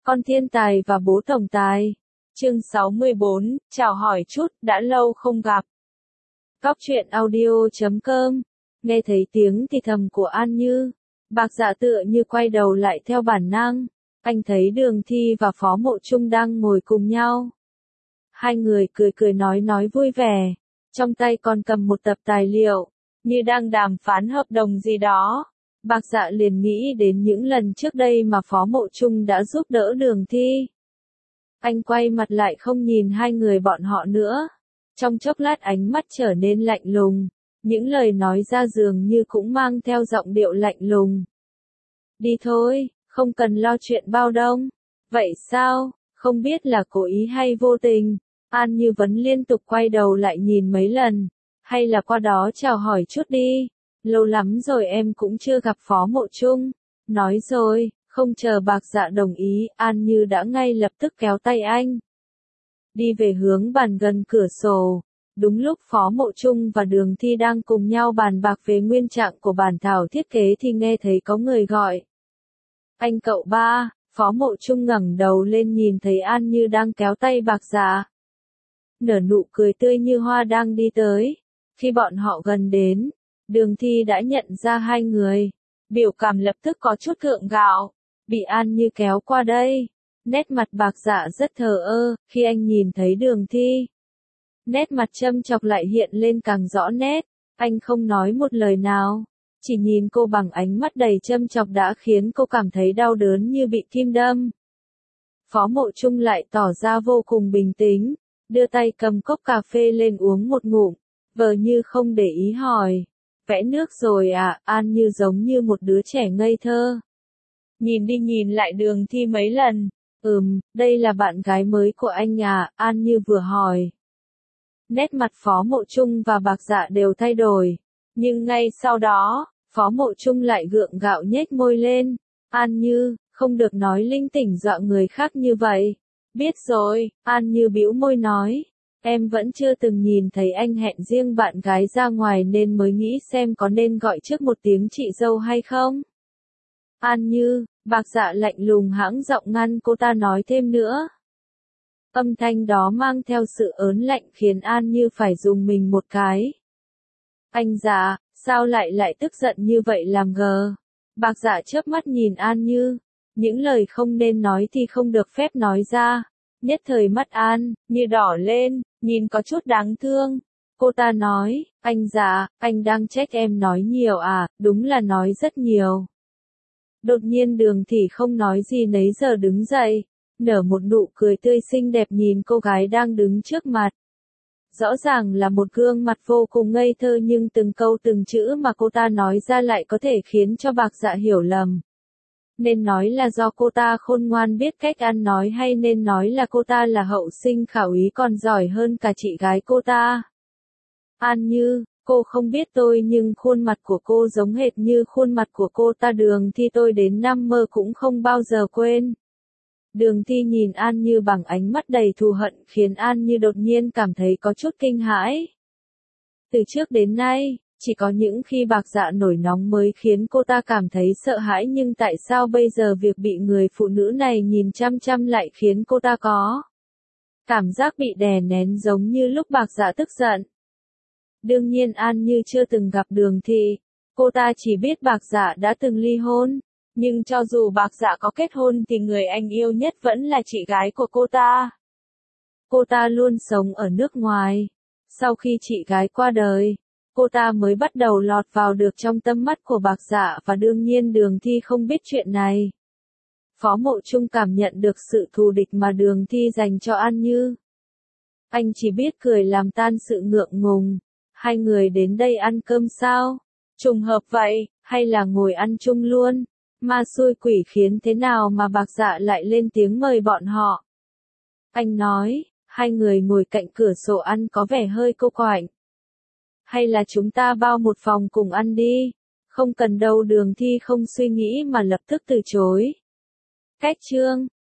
Con thiên tài và bố tổng tài. Chương 64, chào hỏi chút, đã lâu không gặp. Góc truyện audio.com. Nghe thấy tiếng thì thầm của An Như. Bạc Dạ tựa như quay đầu lại theo bản năng. Anh thấy Đường Thi và Phó Mộ Trung đang ngồi cùng nhau. Hai người cười cười nói vui vẻ. Trong tay còn cầm một tập tài liệu, như đang đàm phán hợp đồng gì đó. Bạc Dạ liền nghĩ đến những lần trước đây mà Phó Mộ Trung đã giúp đỡ Đường Thi. Anh quay mặt lại không nhìn hai người bọn họ nữa. Trong chốc lát ánh mắt trở nên lạnh lùng. Những lời nói ra dường như cũng mang theo giọng điệu lạnh lùng. Đi thôi, không cần lo chuyện bao đông. Vậy sao, không biết là cố ý hay vô tình? An Như Vấn liên tục quay đầu lại nhìn mấy lần. Hay là qua đó chào hỏi chút đi. Lâu lắm rồi em cũng chưa gặp Phó Mộ Trung. Nói rồi, không chờ Bạc Dạ đồng ý, An Như đã ngay lập tức kéo tay anh. Đi về hướng bàn gần cửa sổ. Đúng lúc Phó Mộ Trung và Đường Thi đang cùng nhau bàn bạc về nguyên trạng của bản thảo thiết kế thì nghe thấy có người gọi. Anh cậu ba. Phó Mộ Trung ngẩng đầu lên nhìn thấy An Như đang kéo tay Bạc Dạ. Nở nụ cười tươi như hoa đang đi tới. Khi bọn họ gần đến, Đường Thi đã nhận ra hai người. Biểu cảm lập tức có chút gượng gạo. Bị An Như kéo qua đây. Nét mặt Bạc Dạ rất thờ ơ, khi anh nhìn thấy Đường Thi. Nét mặt châm chọc lại hiện lên càng rõ nét. Anh không nói một lời nào. Chỉ nhìn cô bằng ánh mắt đầy châm chọc đã khiến cô cảm thấy đau đớn như bị kim đâm. Phó Mộ Trung lại tỏ ra vô cùng bình tĩnh. Đưa tay cầm cốc cà phê lên uống một ngụm. Vờ như không để ý hỏi. Vẽ nước rồi à? An Như giống như một đứa trẻ ngây thơ. Nhìn đi nhìn lại Đường Thi mấy lần. Đây là bạn gái mới của anh à? An Như vừa hỏi. Nét mặt Phó Mộ Trung và Bạc Dạ đều thay đổi. Nhưng ngay sau đó, Phó Mộ Trung lại gượng gạo nhếch môi lên. An Như, không được nói linh tinh dọa người khác như vậy. Biết rồi, An Như bĩu môi nói. Em vẫn chưa từng nhìn thấy anh hẹn riêng bạn gái ra ngoài nên mới nghĩ xem có nên gọi trước một tiếng chị dâu hay không. An Như, Bạc Dạ lạnh lùng hãng giọng ngăn cô ta nói thêm nữa. Âm thanh đó mang theo sự ớn lạnh khiến An Như phải dùng mình một cái. Anh Dạ, sao lại tức giận như vậy làm gờ? Bạc Dạ chớp mắt nhìn An Như. Những lời không nên nói thì không được phép nói ra. Nhất thời mắt An Như đỏ lên, nhìn có chút đáng thương. Cô ta nói, anh Dạ, anh đang trách em nói nhiều à? Đúng là nói rất nhiều. Đột nhiên Đường Thi không nói gì nấy giờ đứng dậy. Nở một nụ cười tươi xinh đẹp nhìn cô gái đang đứng trước mặt. Rõ ràng là một gương mặt vô cùng ngây thơ nhưng từng câu từng chữ mà cô ta nói ra lại có thể khiến cho Bạc Dạ hiểu lầm. Nên nói là do cô ta khôn ngoan biết cách ăn nói hay nên nói là cô ta là hậu sinh khảo ý còn giỏi hơn cả chị gái cô ta. An Như, cô không biết tôi nhưng khuôn mặt của cô giống hệt như khuôn mặt của cô ta. Đường Thi tôi đến năm mơ cũng không bao giờ quên. Đường Thi nhìn An Như bằng ánh mắt đầy thù hận khiến An Như đột nhiên cảm thấy có chút kinh hãi. Từ trước đến nay, chỉ có những khi Bạc Dạ nổi nóng mới khiến cô ta cảm thấy sợ hãi nhưng tại sao bây giờ việc bị người phụ nữ này nhìn chăm chăm lại khiến cô ta có cảm giác bị đè nén giống như lúc Bạc Dạ tức giận. Đương nhiên An Như chưa từng gặp Đường Thi, cô ta chỉ biết Bạc Dạ đã từng ly hôn. Nhưng cho dù Bạc Dạ có kết hôn thì người anh yêu nhất vẫn là chị gái của cô ta. Cô ta luôn sống ở nước ngoài. Sau khi chị gái qua đời, cô ta mới bắt đầu lọt vào được trong tâm mắt của Bạc Dạ và đương nhiên Đường Thi không biết chuyện này. Phó Mộ Trung cảm nhận được sự thù địch mà Đường Thi dành cho An Như. Anh chỉ biết cười làm tan sự ngượng ngùng. Hai người đến đây ăn cơm sao? Trùng hợp vậy, hay là ngồi ăn chung luôn? Ma xui quỷ khiến thế nào mà Bạc Dạ lại lên tiếng mời bọn họ. Anh nói, hai người ngồi cạnh cửa sổ ăn có vẻ hơi cô quạnh. Hay là chúng ta bao một phòng cùng ăn đi? Không cần đâu. Đường Thi không suy nghĩ mà lập tức từ chối. Cách chương